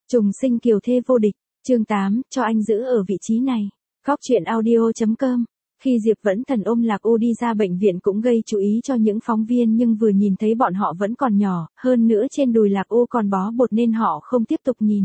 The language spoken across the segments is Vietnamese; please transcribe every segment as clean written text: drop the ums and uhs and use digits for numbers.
Trùng sinh kiều thê vô địch, chương 8, cho anh giữ ở vị trí này. Góc truyện audio.com. Khi Diệp Vẫn Thần ôm Lạc U đi ra bệnh viện cũng gây chú ý cho những phóng viên, nhưng vừa nhìn thấy bọn họ vẫn còn nhỏ, hơn nữa trên đùi Lạc U còn bó bột nên họ không tiếp tục nhìn.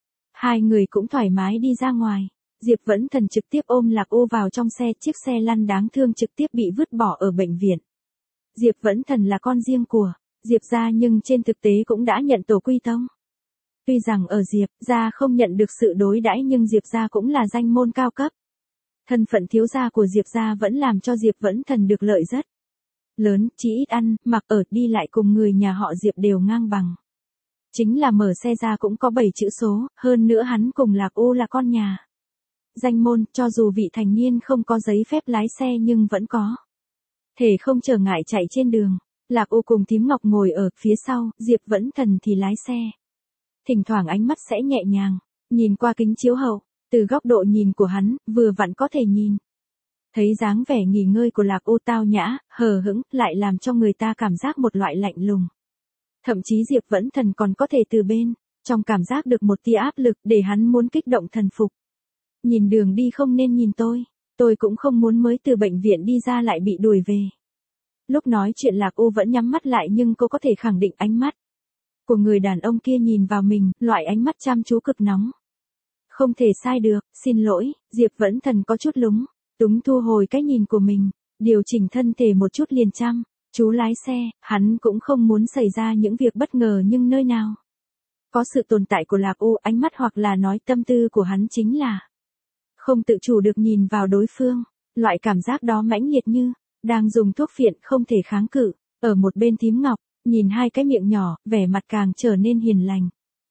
Hai người cũng thoải mái đi ra ngoài. Diệp Vẫn Thần trực tiếp ôm Lạc U vào trong xe, chiếc xe lăn đáng thương trực tiếp bị vứt bỏ ở bệnh viện. Diệp Vẫn Thần là con riêng của Diệp gia, nhưng trên thực tế cũng đã nhận tổ quy tông. Tuy rằng ở Diệp gia không nhận được sự đối đãi, nhưng Diệp gia cũng là danh môn cao cấp. Thân phận thiếu gia của Diệp gia vẫn làm cho Diệp Vẫn Thần được lợi rất lớn, chỉ ít ăn, mặc ở, đi lại cùng người nhà họ Diệp đều ngang bằng. Chính là mở xe ra cũng có 7 chữ số, hơn nữa hắn cùng Lạc U là con nhà danh môn, cho dù vị thành niên không có giấy phép lái xe nhưng vẫn có thể không trở ngại chạy trên đường. Lạc U cùng Thím Ngọc ngồi ở phía sau, Diệp Vẫn Thần thì lái xe. Thỉnh thoảng ánh mắt sẽ nhẹ nhàng nhìn qua kính chiếu hậu, từ góc độ nhìn của hắn, vừa vặn có thể nhìn thấy dáng vẻ nghỉ ngơi của Lạc U tao nhã, hờ hững, lại làm cho người ta cảm giác một loại lạnh lùng. Thậm chí Diệp Vẫn Thần còn có thể từ bên trong cảm giác được một tia áp lực, để hắn muốn kích động thần phục. Nhìn đường đi không nên nhìn tôi cũng không muốn mới từ bệnh viện đi ra lại bị đuổi về. Lúc nói chuyện Lạc U vẫn nhắm mắt lại, nhưng cô có thể khẳng định ánh mắt của người đàn ông kia nhìn vào mình, loại ánh mắt chăm chú cực nóng. Không thể sai được, xin lỗi. Diệp Vẫn Thần có chút lúng túng thu hồi cái nhìn của mình, điều chỉnh thân thể một chút liền chăm chú lái xe. Hắn cũng không muốn xảy ra những việc bất ngờ, nhưng nơi nào có sự tồn tại của Lạc U, ánh mắt hoặc là nói tâm tư của hắn chính là không tự chủ được nhìn vào đối phương. Loại cảm giác đó mãnh liệt như đang dùng thuốc phiện, không thể kháng cự. Ở một bên Thím Ngọc nhìn hai cái miệng nhỏ, vẻ mặt càng trở nên hiền lành.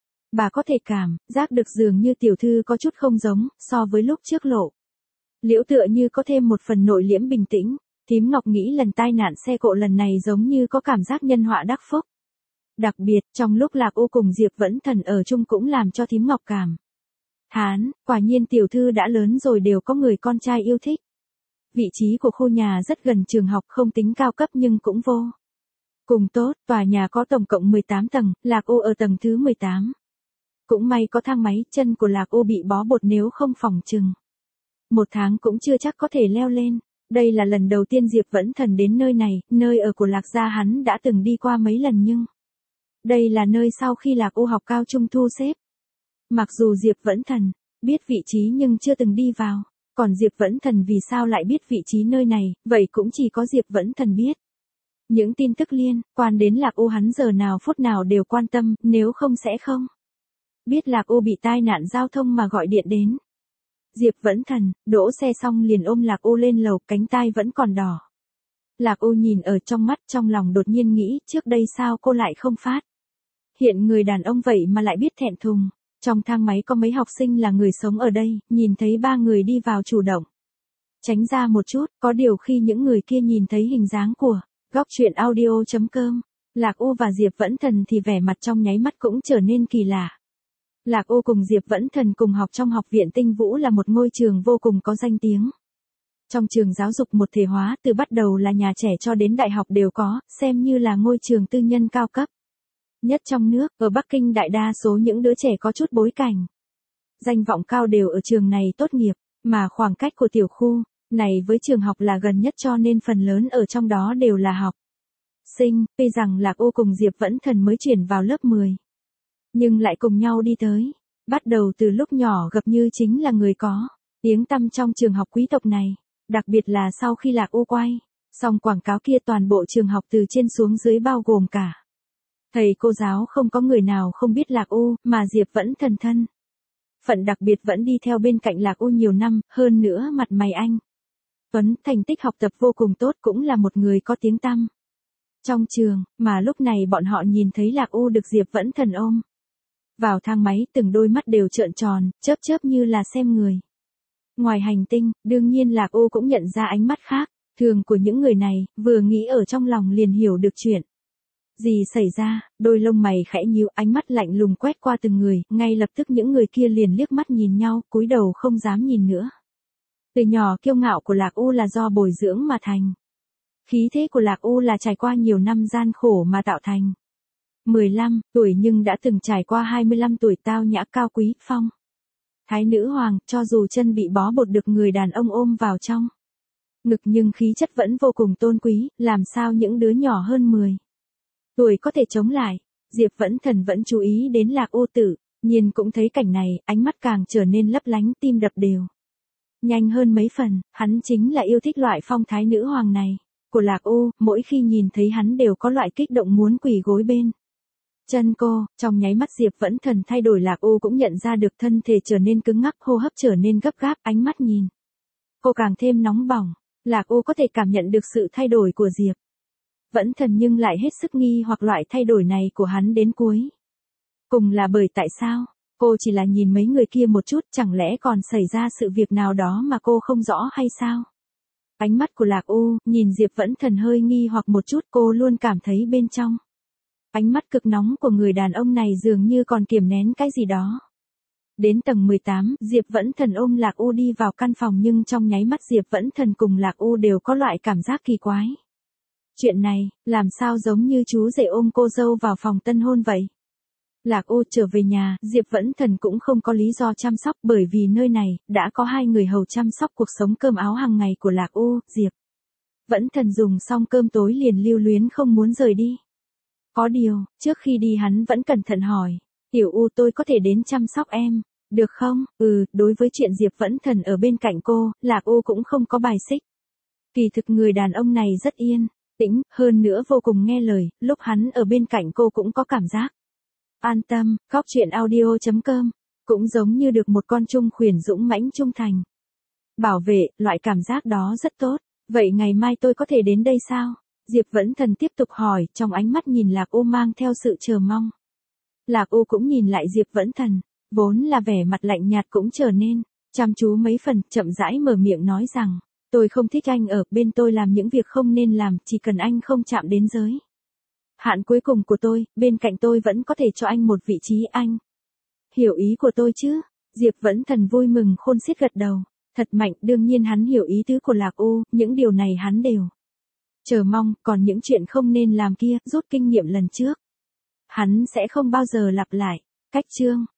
Bà có thể cảm giác được dường như tiểu thư có chút không giống so với lúc trước lộ liễu, tựa như có thêm một phần nội liễm bình tĩnh. Thím Ngọc nghĩ lần tai nạn xe cộ lần này giống như có cảm giác nhân họa đắc phúc. Đặc biệt, trong lúc Lạc U cùng Diệp Vẫn Thần ở chung cũng làm cho Thím Ngọc cảm thán, quả nhiên tiểu thư đã lớn rồi đều có người con trai yêu thích. Vị trí của khu nhà rất gần trường học, không tính cao cấp nhưng cũng vô cùng tốt. Tòa nhà có tổng cộng 18 tầng, Lạc U ở tầng thứ 18. Cũng may có thang máy, chân của Lạc U bị bó bột, nếu không phòng chừng 1 tháng cũng chưa chắc có thể leo lên. Đây là lần đầu tiên Diệp Vẫn Thần đến nơi này, nơi ở của Lạc gia hắn đã từng đi qua mấy lần, nhưng đây là nơi sau khi Lạc U học cao trung thu xếp. Mặc dù Diệp Vẫn Thần biết vị trí nhưng chưa từng đi vào. Còn Diệp Vẫn Thần vì sao lại biết vị trí nơi này, vậy cũng chỉ có Diệp Vẫn Thần biết. Những tin tức liên quan đến Lạc U hắn giờ nào phút nào đều quan tâm, nếu không sẽ không biết Lạc U bị tai nạn giao thông mà gọi điện đến. Diệp Vẫn Thần đỗ xe xong liền ôm Lạc U lên lầu, cánh tai vẫn còn đỏ. Lạc U nhìn ở trong mắt, trong lòng đột nhiên nghĩ, trước đây sao cô lại không phát hiện người đàn ông vậy mà lại biết thẹn thùng. Trong thang máy có mấy học sinh là người sống ở đây, nhìn thấy 3 người đi vào chủ động tránh ra một chút. Có điều khi những người kia nhìn thấy hình dáng của góc truyện audio.com, Lạc U và Diệp Vẫn Thần thì vẻ mặt trong nháy mắt cũng trở nên kỳ lạ. Lạc U cùng Diệp Vẫn Thần cùng học trong học viện Tinh Vũ, là một ngôi trường vô cùng có danh tiếng. Trong trường giáo dục một thể hóa, từ bắt đầu là nhà trẻ cho đến đại học đều có, xem như là ngôi trường tư nhân cao cấp nhất trong nước. Ở Bắc Kinh đại đa số những đứa trẻ có chút bối cảnh danh vọng cao đều ở trường này tốt nghiệp, mà khoảng cách của tiểu khu này với trường học là gần nhất, cho nên phần lớn ở trong đó đều là học sinh. Tuy rằng Lạc U cùng Diệp Vẫn Thần mới chuyển vào lớp 10, nhưng lại cùng nhau đi tới. Bắt đầu từ lúc nhỏ gặp như chính là người có tiếng tăm trong trường học quý tộc này. Đặc biệt là sau khi Lạc U quay xong quảng cáo kia, toàn bộ trường học từ trên xuống dưới bao gồm cả thầy cô giáo không có người nào không biết Lạc U, mà Diệp Vẫn Thần thân phận đặc biệt vẫn đi theo bên cạnh Lạc U nhiều năm, hơn nữa mặt mày anh tuấn, thành tích học tập vô cùng tốt, cũng là một người có tiếng tăm trong trường. Mà lúc này bọn họ nhìn thấy Lạc U được Diệp Vẫn Thần ôm vào thang máy, từng đôi mắt đều trợn tròn, chớp chớp như là xem người ngoài hành tinh. Đương nhiên Lạc U cũng nhận ra ánh mắt khác thường của những người này, vừa nghĩ ở trong lòng liền hiểu được chuyện gì xảy ra. Đôi lông mày khẽ nhíu, ánh mắt lạnh lùng quét qua từng người, ngay lập tức những người kia liền liếc mắt nhìn nhau, cúi đầu không dám nhìn nữa. Từ nhỏ kiêu ngạo của Lạc U là do bồi dưỡng mà thành. Khí thế của Lạc U là trải qua nhiều năm gian khổ mà tạo thành. 15 tuổi nhưng đã từng trải qua 25 tuổi tao nhã cao quý, phong. Thái nữ hoàng, cho dù chân bị bó bột được người đàn ông ôm vào trong ngực nhưng khí chất vẫn vô cùng tôn quý, làm sao những đứa nhỏ hơn 10 tuổi có thể chống lại. Diệp Vẫn Thần vẫn chú ý đến Lạc Ô Tử, nhìn cũng thấy cảnh này, ánh mắt càng trở nên lấp lánh, tim đập đều nhanh hơn mấy phần, hắn chính là yêu thích loại phong thái nữ hoàng này của Lạc Ô, mỗi khi nhìn thấy hắn đều có loại kích động muốn quỳ gối bên chân cô. Trong nháy mắt Diệp Vẫn Thần thay đổi, Lạc Ô cũng nhận ra được, thân thể trở nên cứng ngắc, hô hấp trở nên gấp gáp, ánh mắt nhìn cô càng thêm nóng bỏng. Lạc Ô có thể cảm nhận được sự thay đổi của Diệp Vẫn Thần nhưng lại hết sức nghi hoặc loại thay đổi này của hắn đến cuối cùng là bởi tại sao? Cô chỉ là nhìn mấy người kia một chút, chẳng lẽ còn xảy ra sự việc nào đó mà cô không rõ hay sao? Ánh mắt của Lạc Ô, nhìn Diệp Vẫn Thần hơi nghi hoặc một chút, cô luôn cảm thấy bên trong ánh mắt cực nóng của người đàn ông này dường như còn kiềm nén cái gì đó. Đến tầng 18, Diệp Vẫn Thần ôm Lạc Ô đi vào căn phòng nhưng trong nháy mắt Diệp Vẫn Thần cùng Lạc Ô đều có loại cảm giác kỳ quái. Chuyện này, làm sao giống như chú rể ôm cô dâu vào phòng tân hôn vậy? Lạc Ô trở về nhà, Diệp Vẫn Thần cũng không có lý do chăm sóc bởi vì nơi này, đã có 2 người hầu chăm sóc cuộc sống cơm áo hàng ngày của Lạc Ô. Diệp Vẫn Thần dùng xong cơm tối liền lưu luyến không muốn rời đi. Có điều, trước khi đi hắn vẫn cẩn thận hỏi, Tiểu U tôi có thể đến chăm sóc em, được không? Đối với chuyện Diệp Vẫn Thần ở bên cạnh cô, Lạc Ô cũng không có bài xích. Kỳ thực người đàn ông này rất yên tĩnh, hơn nữa vô cùng nghe lời, lúc hắn ở bên cạnh cô cũng có cảm giác an tâm. Góc truyện audio.com, cũng giống như được một con trung khuyển dũng mãnh trung thành bảo vệ, loại cảm giác đó rất tốt. Vậy ngày mai tôi có thể đến đây sao? Diệp Vẫn Thần tiếp tục hỏi, trong ánh mắt nhìn Lạc Ô mang theo sự chờ mong. Lạc Ô cũng nhìn lại Diệp Vẫn Thần, vốn là vẻ mặt lạnh nhạt cũng trở nên chăm chú mấy phần, chậm rãi mở miệng nói rằng, tôi không thích anh ở bên tôi làm những việc không nên làm, chỉ cần anh không chạm đến giới hạn cuối cùng của tôi, bên cạnh tôi vẫn có thể cho anh một vị trí, anh hiểu ý của tôi chứ? Diệp Vẫn Thần vui mừng khôn xiết gật đầu, thật mạnh, đương nhiên hắn hiểu ý tứ của Lạc Ô, những điều này hắn đều chờ mong, còn những chuyện không nên làm kia, rút kinh nghiệm lần trước hắn sẽ không bao giờ lặp lại. Cách chương